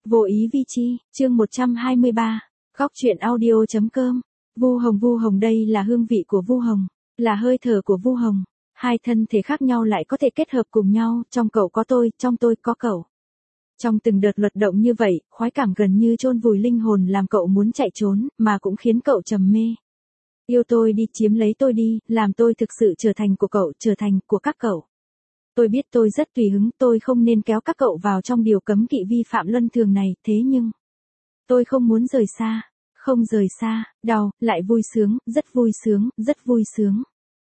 Vô ý vi chi, chương 123, góc truyện audio.com. Vu Hồng đây là hương vị của Vu Hồng, là hơi thở của Vu Hồng. Hai thân thể khác nhau lại có thể kết hợp cùng nhau, trong cậu có tôi, trong tôi có cậu. Trong từng đợt luật động như vậy, khoái cảm gần như chôn vùi linh hồn làm cậu muốn chạy trốn, mà cũng khiến cậu trầm mê. Yêu tôi đi, chiếm lấy tôi đi, làm tôi thực sự trở thành của cậu, trở thành của các cậu. Tôi biết tôi rất tùy hứng, tôi không nên kéo các cậu vào trong điều cấm kỵ vi phạm luân thường này, thế nhưng tôi không muốn rời xa, không rời xa, đau, lại vui sướng, rất vui sướng, rất vui sướng.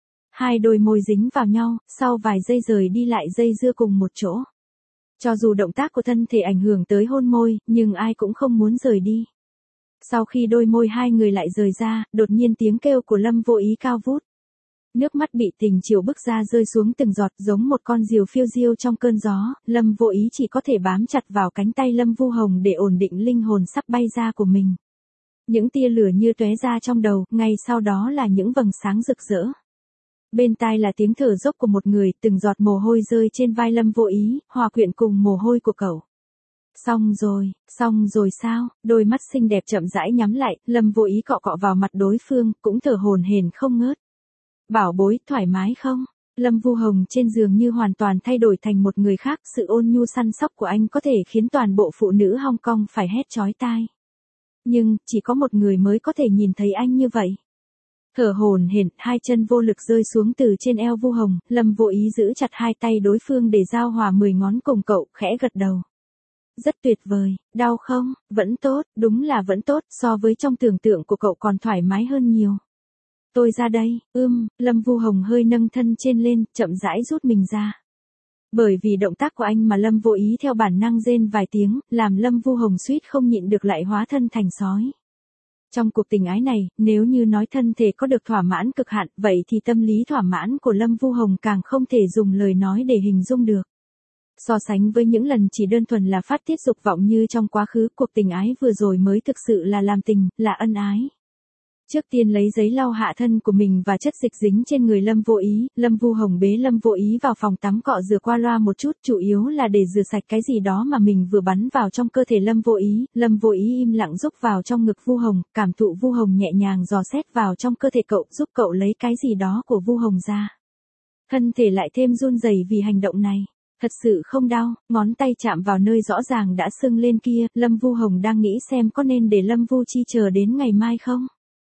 Hai đôi môi dính vào nhau, sau vài giây rời đi lại dây dưa cùng một chỗ. Cho dù động tác của thân thể ảnh hưởng tới hôn môi, nhưng ai cũng không muốn rời đi. Sau khi đôi môi hai người lại rời ra, đột nhiên tiếng kêu của Lâm Vô Ý cao vút. Nước mắt bị tình chiều bức ra rơi xuống từng giọt giống một con diều phiêu diêu trong cơn gió, Lâm Vô Ý chỉ có thể bám chặt vào cánh tay Lâm Vu Hồng để ổn định linh hồn sắp bay ra của mình. Những tia lửa như tóe ra trong đầu, ngay sau đó là những vầng sáng rực rỡ. Bên tai là tiếng thở dốc của một người, từng giọt mồ hôi rơi trên vai Lâm Vô Ý, hòa quyện cùng mồ hôi của cậu. Xong rồi sao? Đôi mắt xinh đẹp chậm rãi nhắm lại, Lâm Vô Ý cọ cọ vào mặt đối phương, cũng thở hổn hển không ngớt. Bảo bối, thoải mái không? Lâm Vu Hồng trên giường như hoàn toàn thay đổi thành một người khác, sự ôn nhu săn sóc của anh có thể khiến toàn bộ phụ nữ Hong Kong phải hét chói tai. Nhưng, chỉ có một người mới có thể nhìn thấy anh như vậy. Thở hổn hển, hai chân vô lực rơi xuống từ trên eo Vu Hồng, Lâm Vô Ý giữ chặt hai tay đối phương để giao hòa 10 ngón cùng cậu, khẽ gật đầu. Rất tuyệt vời, đau không? Vẫn tốt, đúng là vẫn tốt, so với trong tưởng tượng của cậu còn thoải mái hơn nhiều. Tôi ra đây, Lâm Vu Hồng hơi nâng thân trên lên, chậm rãi rút mình ra. Bởi vì động tác của anh mà Lâm Vô Ý theo bản năng rên vài tiếng, làm Lâm Vu Hồng suýt không nhịn được lại hóa thân thành sói. Trong cuộc tình ái này, nếu như nói thân thể có được thỏa mãn cực hạn, vậy thì tâm lý thỏa mãn của Lâm Vu Hồng càng không thể dùng lời nói để hình dung được. So sánh với những lần chỉ đơn thuần là phát tiết dục vọng như trong quá khứ, cuộc tình ái vừa rồi mới thực sự là làm tình, là ân ái. Trước tiên lấy giấy lau hạ thân của mình và chất dịch dính trên người Lâm Vô Ý, Lâm Vu Hồng bế Lâm Vô Ý vào phòng tắm cọ rửa qua loa một chút, chủ yếu là để rửa sạch cái gì đó mà mình vừa bắn vào trong cơ thể Lâm Vô Ý. Lâm Vô Ý im lặng rúc vào trong ngực Vu Hồng, cảm thụ Vu Hồng nhẹ nhàng dò xét vào trong cơ thể cậu, giúp cậu lấy cái gì đó của Vu Hồng ra. Thân thể lại thêm run rẩy vì hành động này. Thật sự không đau, ngón tay chạm vào nơi rõ ràng đã sưng lên kia, Lâm Vu Hồng đang nghĩ xem có nên để Lâm Vu Chi chờ đến ngày mai không?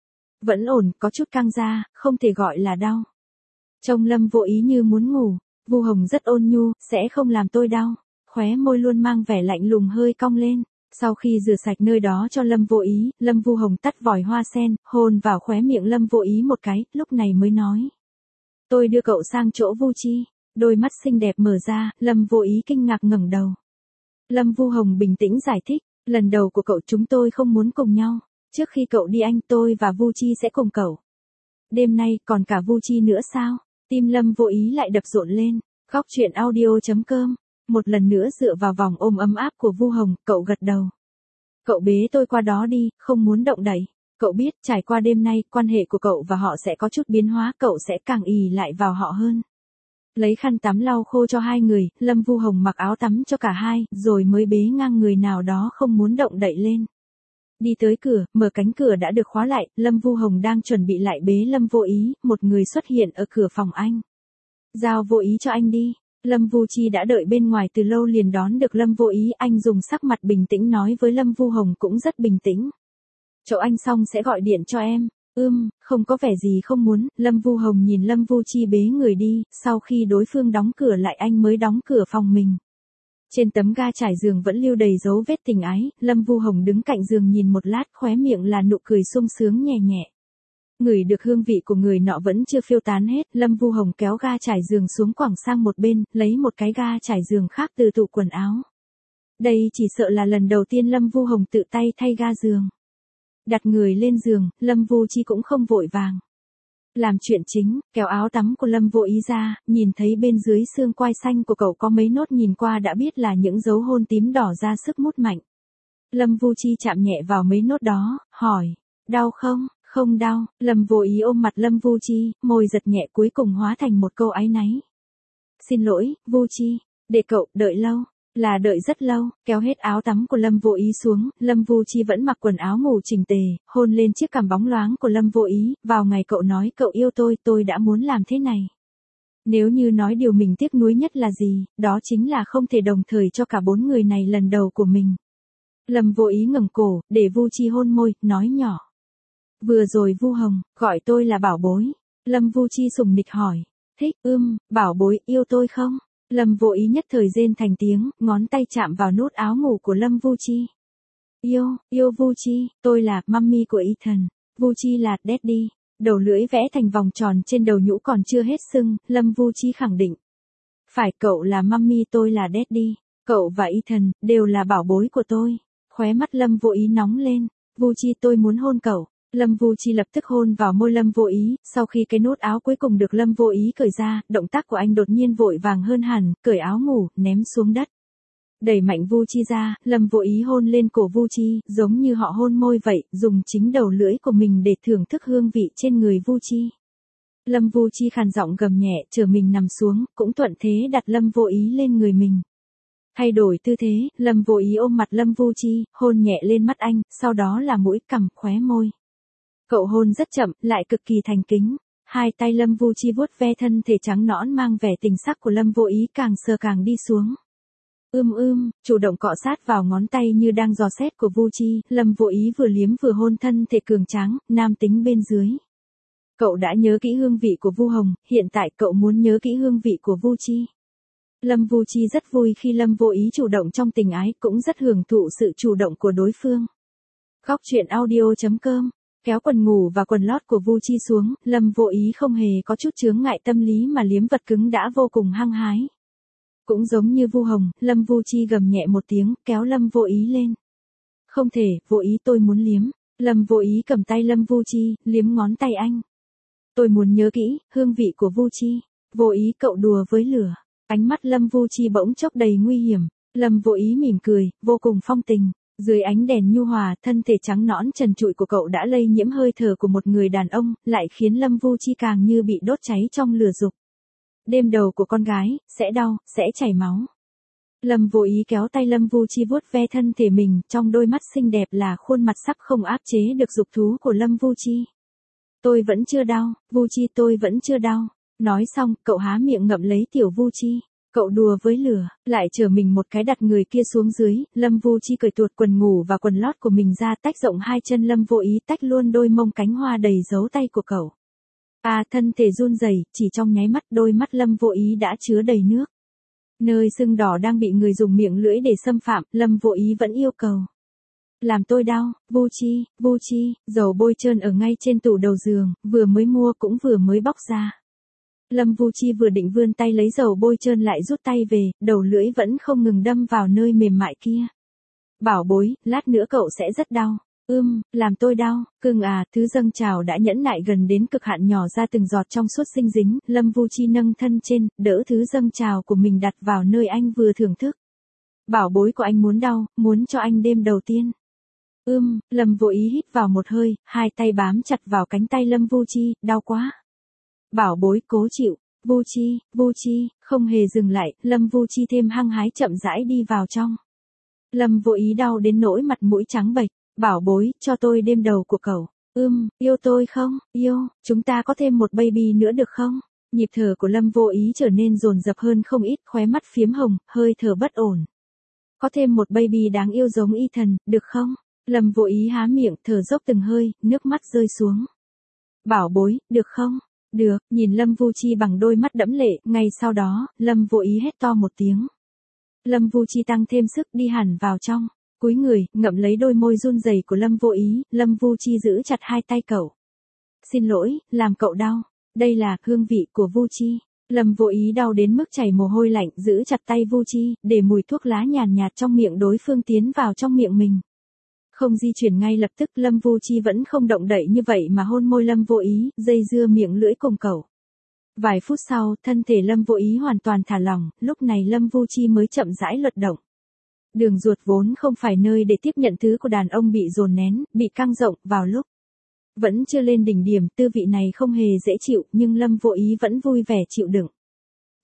Vẫn ổn, có chút căng ra, không thể gọi là đau. Trông Lâm Vô Ý như muốn ngủ, Vu Hồng rất ôn nhu, sẽ không làm tôi đau. Khóe môi luôn mang vẻ lạnh lùng hơi cong lên. Sau khi rửa sạch nơi đó cho Lâm Vô Ý, Lâm Vu Hồng tắt vòi hoa sen, hôn vào khóe miệng Lâm Vô Ý một cái, lúc này mới nói. Tôi đưa cậu sang chỗ Vu Chi. Đôi mắt xinh đẹp mở ra, Lâm Vô Ý kinh ngạc ngẩng đầu. Lâm Vu Hồng bình tĩnh giải thích, lần đầu của cậu chúng tôi không muốn cùng nhau. Trước khi cậu đi anh, tôi và Vu Chi sẽ cùng cậu. Đêm nay còn cả Vu Chi nữa sao? Tim Lâm Vô Ý lại đập rộn lên. Góc truyện audio.com. Một lần nữa dựa vào vòng ôm ấm áp của Vu Hồng, cậu gật đầu. Cậu bế tôi qua đó đi, không muốn động đậy. Cậu biết, trải qua đêm nay, quan hệ của cậu và họ sẽ có chút biến hóa, cậu sẽ càng ì lại vào họ hơn. Lấy khăn tắm lau khô cho hai người, Lâm Vu Hồng mặc áo tắm cho cả hai, rồi mới bế ngang người nào đó không muốn động đậy lên. Đi tới cửa, mở cánh cửa đã được khóa lại, Lâm Vu Hồng đang chuẩn bị lại bế Lâm Vô Ý, một người xuất hiện ở cửa phòng anh. Giao Vô Ý cho anh đi. Lâm Vu Chi đã đợi bên ngoài từ lâu liền đón được Lâm Vô Ý, anh dùng sắc mặt bình tĩnh nói với Lâm Vu Hồng cũng rất bình tĩnh. Chỗ anh xong sẽ gọi điện cho em. Không có vẻ gì không muốn, Lâm Vu Hồng nhìn Lâm Vu Chi bế người đi, sau khi đối phương đóng cửa lại anh mới đóng cửa phòng mình. Trên tấm ga trải giường vẫn lưu đầy dấu vết tình ái, Lâm Vu Hồng đứng cạnh giường nhìn một lát, khóe miệng là nụ cười sung sướng nhẹ nhẹ. Ngửi được hương vị của người nọ vẫn chưa phiêu tán hết, Lâm Vu Hồng kéo ga trải giường xuống quẳng sang một bên, lấy một cái ga trải giường khác từ tủ quần áo. Đây chỉ sợ là lần đầu tiên Lâm Vu Hồng tự tay thay ga giường. Đặt người lên giường, Lâm Vu Chi cũng không vội vàng. Làm chuyện chính, kéo áo tắm của Lâm Vô Ý ra, nhìn thấy bên dưới xương quai xanh của cậu có mấy nốt nhìn qua đã biết là những dấu hôn tím đỏ ra sức mút mạnh. Lâm Vu Chi chạm nhẹ vào mấy nốt đó, hỏi, đau không? Không đau, Lâm Vô Ý ôm mặt Lâm Vu Chi, môi giật nhẹ cuối cùng hóa thành một câu áy náy. Xin lỗi, Vu Chi, để cậu đợi lâu. Là đợi rất lâu, kéo hết áo tắm của Lâm Vô Ý xuống, Lâm Vu Chi vẫn mặc quần áo ngủ chỉnh tề, hôn lên chiếc cằm bóng loáng của Lâm Vô Ý, vào ngày cậu nói cậu yêu tôi đã muốn làm thế này. Nếu như nói điều mình tiếc nuối nhất là gì, đó chính là không thể đồng thời cho cả 4 người này lần đầu của mình. Lâm Vô Ý ngẩng cổ, để Vu Chi hôn môi, nói nhỏ. Vừa rồi Vu Hồng, gọi tôi là bảo bối. Lâm Vu Chi sùng nịch hỏi. Thích, bảo bối, yêu tôi không? Lâm Vô Ý nhất thời rên thành tiếng, ngón tay chạm vào nút áo ngủ của Lâm Vu Chi. Yêu Vu Chi, tôi là mummy của Ethan. Vu Chi là daddy. Đầu lưỡi vẽ thành vòng tròn trên đầu nhũ còn chưa hết sưng, Lâm Vu Chi khẳng định. Phải, cậu là mummy, tôi là daddy. Cậu và Ethan đều là bảo bối của tôi. Khóe mắt Lâm Vô Ý nóng lên. Vu Chi, tôi muốn hôn cậu. Lâm Vu Chi lập tức hôn vào môi Lâm Vô Ý, sau khi cái nút áo cuối cùng được Lâm Vô Ý cởi ra, động tác của anh đột nhiên vội vàng hơn hẳn, cởi áo ngủ, ném xuống đất. Đẩy mạnh Vu Chi ra, Lâm Vô Ý hôn lên cổ Vu Chi, giống như họ hôn môi vậy, dùng chính đầu lưỡi của mình để thưởng thức hương vị trên người Vu Chi. Lâm Vu Chi khàn giọng gầm nhẹ, chờ mình nằm xuống, cũng thuận thế đặt Lâm Vô Ý lên người mình. Thay đổi tư thế, Lâm Vô Ý ôm mặt Lâm Vu Chi, hôn nhẹ lên mắt anh, sau đó là mũi, cằm, khóe môi. Cậu hôn rất chậm, lại cực kỳ thành kính. Hai tay Lâm Vu Chi vuốt ve thân thể trắng nõn mang vẻ tình sắc của Lâm Vô Ý, càng sờ càng đi xuống. Chủ động cọ sát vào ngón tay như đang dò xét của Vu Chi, Lâm Vô Ý vừa liếm vừa hôn thân thể cường tráng, nam tính bên dưới. Cậu đã nhớ kỹ hương vị của Vu Hồng, hiện tại cậu muốn nhớ kỹ hương vị của Vu Chi. Lâm Vu Chi rất vui khi Lâm Vô Ý chủ động trong tình ái, cũng rất hưởng thụ sự chủ động của đối phương. Góc truyện audio.com. Kéo quần ngủ và quần lót của Vu Chi xuống, Lâm Vô Ý không hề có chút chướng ngại tâm lý mà liếm vật cứng đã vô cùng hăng hái. Cũng giống như Vu Hồng, Lâm Vu Chi gầm nhẹ một tiếng, kéo Lâm Vô Ý lên. Không thể, Vô Ý, tôi muốn liếm. Lâm Vô Ý cầm tay Lâm Vu Chi, liếm ngón tay anh. Tôi muốn nhớ kỹ, hương vị của Vu Chi. Vô Ý, cậu đùa với lửa. Ánh mắt Lâm Vu Chi bỗng chốc đầy nguy hiểm. Lâm Vô Ý mỉm cười, vô cùng phong tình. Dưới ánh đèn nhu hòa, thân thể trắng nõn trần trụi của cậu đã lây nhiễm hơi thở của một người đàn ông, lại khiến Lâm Vu Chi càng như bị đốt cháy trong lửa dục. Đêm đầu của con gái, sẽ đau, sẽ chảy máu. Lâm Vô Ý kéo tay Lâm Vu Chi vuốt ve thân thể mình, trong đôi mắt xinh đẹp là khuôn mặt sắp không áp chế được dục thú của Lâm Vu Chi. Tôi vẫn chưa đau, Vu Chi, tôi vẫn chưa đau. Nói xong, cậu há miệng ngậm lấy tiểu Vu Chi. Cậu đùa với lửa, lại chở mình một cái đặt người kia xuống dưới, Lâm Vu Chi cởi tuột quần ngủ và quần lót của mình ra, tách rộng hai chân Lâm Vô Ý, tách luôn đôi mông cánh hoa đầy dấu tay của cậu. Thân thể run rẩy, chỉ trong nháy mắt đôi mắt Lâm Vô Ý đã chứa đầy nước. Nơi sưng đỏ đang bị người dùng miệng lưỡi để xâm phạm, Lâm Vô Ý vẫn yêu cầu. Làm tôi đau, Vu Chi, dầu bôi trơn ở ngay trên tủ đầu giường, vừa mới mua cũng vừa mới bóc ra. Lâm Vu Chi vừa định vươn tay lấy dầu bôi trơn lại rút tay về, đầu lưỡi vẫn không ngừng đâm vào nơi mềm mại kia. Bảo bối, lát nữa cậu sẽ rất đau. Làm tôi đau, cưng à, thứ dâng trào đã nhẫn nại gần đến cực hạn nhỏ ra từng giọt trong suốt dinh dính, Lâm Vu Chi nâng thân trên, đỡ thứ dâng trào của mình đặt vào nơi anh vừa thưởng thức. Bảo bối của anh muốn đau, muốn cho anh đêm đầu tiên. Lâm Vô Ý hít vào một hơi, hai tay bám chặt vào cánh tay Lâm Vu Chi, đau quá. Bảo bối cố chịu, Vu Chi, không hề dừng lại, Lâm Vu Chi thêm hăng hái chậm rãi đi vào trong. Lâm Vô Ý đau đến nỗi mặt mũi trắng bệch, bảo bối, cho tôi đêm đầu của cậu. Yêu tôi không, yêu, chúng ta có thêm một baby nữa được không? Nhịp thở của Lâm Vô Ý trở nên dồn dập hơn không ít, khóe mắt phiếm hồng, hơi thở bất ổn. Có thêm một baby đáng yêu giống Ethan, được không? Lâm Vô Ý há miệng, thở dốc từng hơi, nước mắt rơi xuống. Bảo bối, được không? Được, nhìn Lâm Vu Chi bằng đôi mắt đẫm lệ, ngay sau đó, Lâm Vô Ý hét to một tiếng. Lâm Vu Chi tăng thêm sức đi hẳn vào trong, cúi người, ngậm lấy đôi môi run rẩy của Lâm Vô Ý, Lâm Vu Chi giữ chặt hai tay cậu. Xin lỗi, làm cậu đau. Đây là hương vị của Vu Chi. Lâm Vô Ý đau đến mức chảy mồ hôi lạnh, giữ chặt tay Vu Chi, để mùi thuốc lá nhàn nhạt trong miệng đối phương tiến vào trong miệng mình. Không di chuyển ngay lập tức, Lâm Vu Chi vẫn không động đậy như vậy mà hôn môi Lâm Vô Ý, dây dưa miệng lưỡi cùng cậu. Vài phút sau, thân thể Lâm Vô Ý hoàn toàn thả lỏng, lúc này Lâm Vu Chi mới chậm rãi luật động. Đường ruột vốn không phải nơi để tiếp nhận thứ của đàn ông bị dồn nén, bị căng rộng, vào lúc vẫn chưa lên đỉnh điểm, tư vị này không hề dễ chịu, nhưng Lâm Vô Ý vẫn vui vẻ chịu đựng.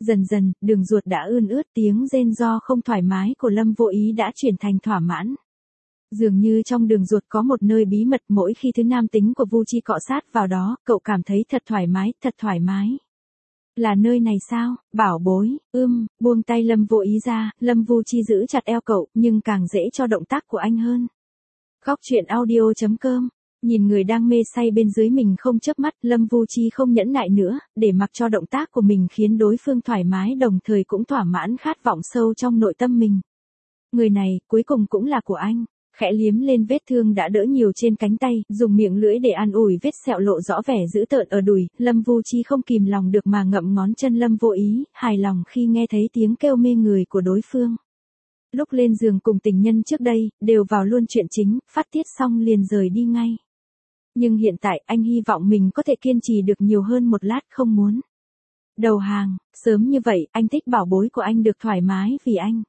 Dần dần, đường ruột đã ươn ướt, tiếng rên do không thoải mái của Lâm Vô Ý đã chuyển thành thỏa mãn. Dường như trong đường ruột có một nơi bí mật, mỗi khi thứ nam tính của Vu Chi cọ sát vào đó, cậu cảm thấy thật thoải mái, thật thoải mái. Là nơi này sao, bảo bối, buông tay Lâm Vô Ý ra, Lâm Vu Chi giữ chặt eo cậu, nhưng càng dễ cho động tác của anh hơn. Góc truyện audio.com. Nhìn người đang mê say bên dưới mình không chớp mắt, Lâm Vu Chi không nhẫn nại nữa, để mặc cho động tác của mình khiến đối phương thoải mái, đồng thời cũng thỏa mãn khát vọng sâu trong nội tâm mình. Người này, cuối cùng cũng là của anh. Khẽ liếm lên vết thương đã đỡ nhiều trên cánh tay, dùng miệng lưỡi để an ủi vết sẹo lộ rõ vẻ dữ tợn ở đùi, Lâm Vu Chi không kìm lòng được mà ngậm ngón chân Lâm Vô Ý, hài lòng khi nghe thấy tiếng kêu mê người của đối phương. Lúc lên giường cùng tình nhân trước đây, đều vào luôn chuyện chính, phát tiết xong liền rời đi ngay. Nhưng hiện tại, anh hy vọng mình có thể kiên trì được nhiều hơn một lát, không muốn đầu hàng, sớm như vậy, anh thích bảo bối của anh được thoải mái vì anh.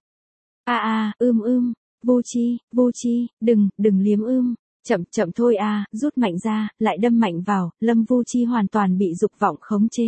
Vu Chi, đừng liếm chậm thôi rút mạnh ra, lại đâm mạnh vào, Lâm Vu Chi hoàn toàn bị dục vọng khống chế.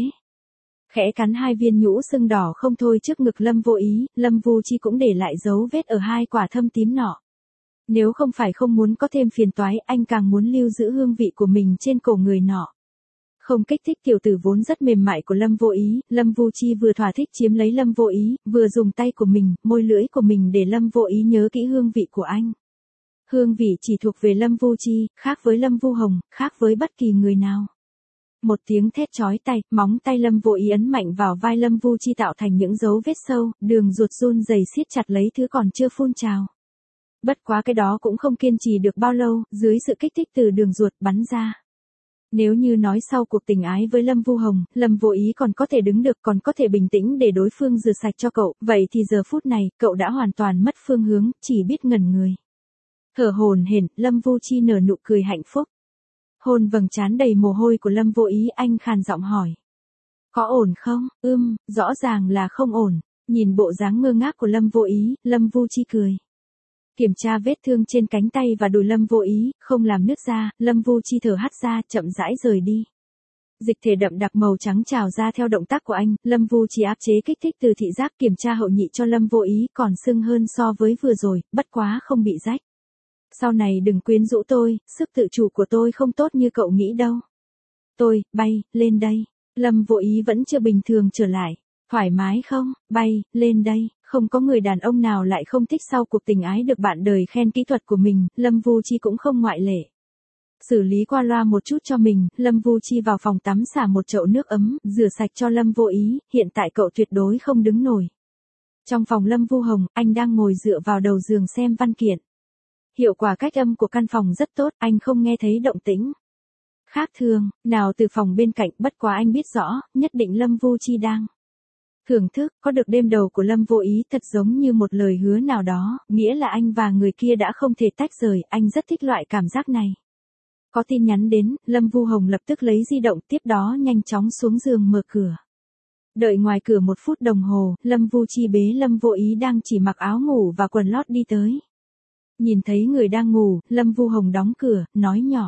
Khẽ cắn hai viên nhũ sưng đỏ không thôi trước ngực Lâm Vô Ý, Lâm Vu Chi cũng để lại dấu vết ở hai quả thâm tím nọ. Nếu không phải không muốn có thêm phiền toái, anh càng muốn lưu giữ hương vị của mình trên cổ người nọ. Không kích thích tiểu tử vốn rất mềm mại của Lâm Vô Ý, Lâm Vu Chi vừa thỏa thích chiếm lấy Lâm Vô Ý, vừa dùng tay của mình, môi lưỡi của mình để Lâm Vô Ý nhớ kỹ hương vị của anh. Hương vị chỉ thuộc về Lâm Vu Chi, khác với Lâm Vu Hồng, khác với bất kỳ người nào. Một tiếng thét chói tai, móng tay Lâm Vô Ý ấn mạnh vào vai Lâm Vu Chi tạo thành những dấu vết sâu, đường ruột run rẩy siết chặt lấy thứ còn chưa phun trào. Bất quá cái đó cũng không kiên trì được bao lâu, dưới sự kích thích từ đường ruột bắn ra. Nếu như nói sau cuộc tình ái với Lâm Vu Hồng, Lâm Vô Ý còn có thể đứng được, còn có thể bình tĩnh để đối phương rửa sạch cho cậu, vậy thì giờ phút này, cậu đã hoàn toàn mất phương hướng, chỉ biết ngẩn người. Thở hổn hển, Lâm Vu Chi nở nụ cười hạnh phúc. Hôn vầng trán đầy mồ hôi của Lâm Vô Ý, anh khàn giọng hỏi. Có ổn không? Rõ ràng là không ổn. Nhìn bộ dáng ngơ ngác của Lâm Vô Ý, Lâm Vu Chi cười. Kiểm tra vết thương trên cánh tay và đùi Lâm Vô Ý, không làm nứt ra, Lâm Vu Chi thở hắt ra, chậm rãi rời đi. Dịch thể đậm đặc màu trắng trào ra theo động tác của anh, Lâm Vu Chi áp chế kích thích từ thị giác, kiểm tra hậu nhị cho Lâm Vô Ý, còn sưng hơn so với vừa rồi, bất quá không bị rách. Sau này đừng quyến rũ tôi, sức tự chủ của tôi không tốt như cậu nghĩ đâu. Tôi, bay, lên đây. Lâm Vô Ý vẫn chưa bình thường trở lại. Thoải mái không, bay, lên đây. Không có người đàn ông nào lại không thích sau cuộc tình ái được bạn đời khen kỹ thuật của mình, Lâm Vu Chi cũng không ngoại lệ. Xử lý qua loa một chút cho mình, Lâm Vu Chi vào phòng tắm xả một chậu nước ấm, rửa sạch cho Lâm Vô Ý, hiện tại cậu tuyệt đối không đứng nổi. Trong phòng Lâm Vu Hồng, anh đang ngồi dựa vào đầu giường xem văn kiện. Hiệu quả cách âm của căn phòng rất tốt, anh không nghe thấy động tĩnh khác thường nào từ phòng bên cạnh, bất quá anh biết rõ, nhất định Lâm Vu Chi đang thưởng thức, có được đêm đầu của Lâm Vô Ý thật giống như một lời hứa nào đó, nghĩa là anh và người kia đã không thể tách rời, anh rất thích loại cảm giác này. Có tin nhắn đến, Lâm Vu Hồng lập tức lấy di động, tiếp đó nhanh chóng xuống giường mở cửa. Đợi ngoài cửa 1 phút đồng hồ, Lâm Vu Chi bế Lâm Vô Ý đang chỉ mặc áo ngủ và quần lót đi tới. Nhìn thấy người đang ngủ, Lâm Vu Hồng đóng cửa, nói nhỏ.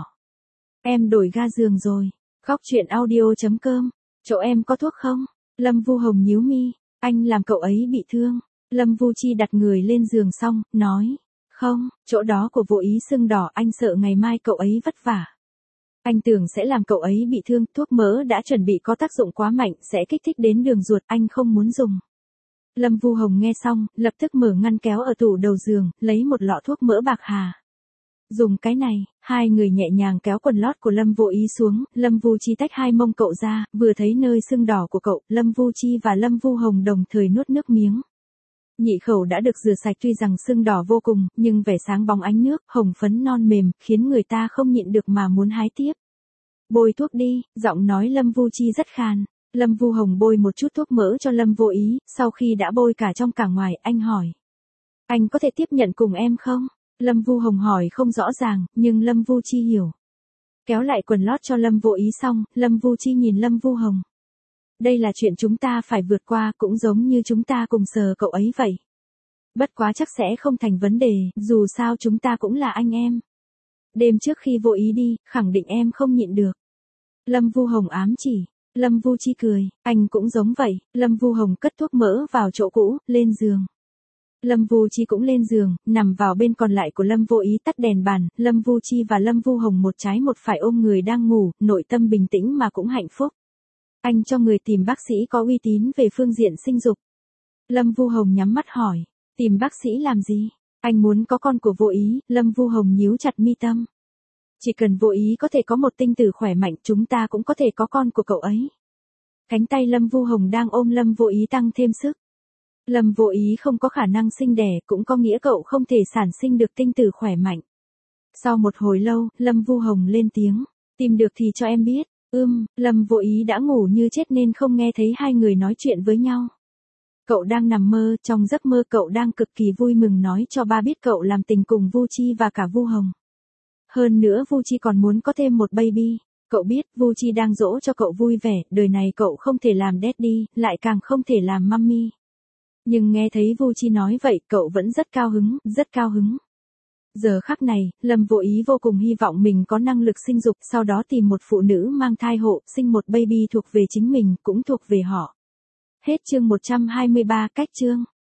Em đổi ga giường rồi. Góc truyện audio.com. Chỗ em có thuốc không? Lâm Vu Hồng nhíu mi. Anh làm cậu ấy bị thương. Lâm Vu Chi đặt người lên giường xong, nói. Không, chỗ đó của Vô Ý sưng đỏ, anh sợ ngày mai cậu ấy vất vả. Anh tưởng sẽ làm cậu ấy bị thương, thuốc mỡ đã chuẩn bị có tác dụng quá mạnh, sẽ kích thích đến đường ruột, anh không muốn dùng. Lâm Vu Hồng nghe xong, lập tức mở ngăn kéo ở tủ đầu giường, lấy một lọ thuốc mỡ bạc hà. Dùng cái này, hai người nhẹ nhàng kéo quần lót của Lâm Vô Ý xuống, Lâm Vu Chi tách hai mông cậu ra, vừa thấy nơi sưng đỏ của cậu, Lâm Vu Chi và Lâm Vu Hồng đồng thời nuốt nước miếng. Nhị khẩu đã được rửa sạch, tuy rằng sưng đỏ vô cùng, nhưng vẻ sáng bóng ánh nước, hồng phấn non mềm, khiến người ta không nhịn được mà muốn hái tiếp. Bôi thuốc đi, giọng nói Lâm Vu Chi rất khàn. Lâm Vu Hồng bôi một chút thuốc mỡ cho Lâm Vô Ý, sau khi đã bôi cả trong cả ngoài, anh hỏi. Anh có thể tiếp nhận cùng em không? Lâm Vu Hồng hỏi không rõ ràng, nhưng Lâm Vu Chi hiểu. Kéo lại quần lót cho Lâm Vô Ý xong, Lâm Vu Chi nhìn Lâm Vu Hồng. Đây là chuyện chúng ta phải vượt qua, cũng giống như chúng ta cùng sờ cậu ấy vậy. Bất quá chắc sẽ không thành vấn đề, dù sao chúng ta cũng là anh em. Đêm trước khi Vô Ý đi, khẳng định em không nhịn được. Lâm Vu Hồng ám chỉ. Lâm Vu Chi cười, anh cũng giống vậy. Lâm Vu Hồng cất thuốc mỡ vào chỗ cũ, lên giường. Lâm Vu Chi cũng lên giường, nằm vào bên còn lại của Lâm Vô Ý tắt đèn bàn, Lâm Vu Chi và Lâm Vu Hồng một trái một phải ôm người đang ngủ, nội tâm bình tĩnh mà cũng hạnh phúc. Anh cho người tìm bác sĩ có uy tín về phương diện sinh dục. Lâm Vu Hồng nhắm mắt hỏi, tìm bác sĩ làm gì? Anh muốn có con của Vô Ý. Lâm Vu Hồng nhíu chặt mi tâm. Chỉ cần Vô Ý có thể có một tinh tử khỏe mạnh, chúng ta cũng có thể có con của cậu ấy. Cánh tay Lâm Vu Hồng đang ôm Lâm Vô Ý tăng thêm sức. Lâm Vô Ý không có khả năng sinh đẻ, cũng có nghĩa cậu không thể sản sinh được tinh tử khỏe mạnh. Sau một hồi lâu, Lâm Vu Hồng lên tiếng, tìm được thì cho em biết. Lâm Vô Ý đã ngủ như chết nên không nghe thấy hai người nói chuyện với nhau. Cậu đang nằm mơ, trong giấc mơ cậu đang cực kỳ vui mừng nói cho ba biết cậu làm tình cùng Vu Chi và cả Vu Hồng. Hơn nữa Vu Chi còn muốn có thêm một baby. Cậu biết Vu Chi đang dỗ cho cậu vui vẻ, đời này cậu không thể làm daddy, lại càng không thể làm mommy. Nhưng nghe thấy Vu Chi nói vậy, cậu vẫn rất cao hứng, rất cao hứng. Giờ khắc này, Lâm Vô Ý vô cùng hy vọng mình có năng lực sinh dục, sau đó tìm một phụ nữ mang thai hộ, sinh một baby thuộc về chính mình, cũng thuộc về họ. Hết chương 123, cách chương.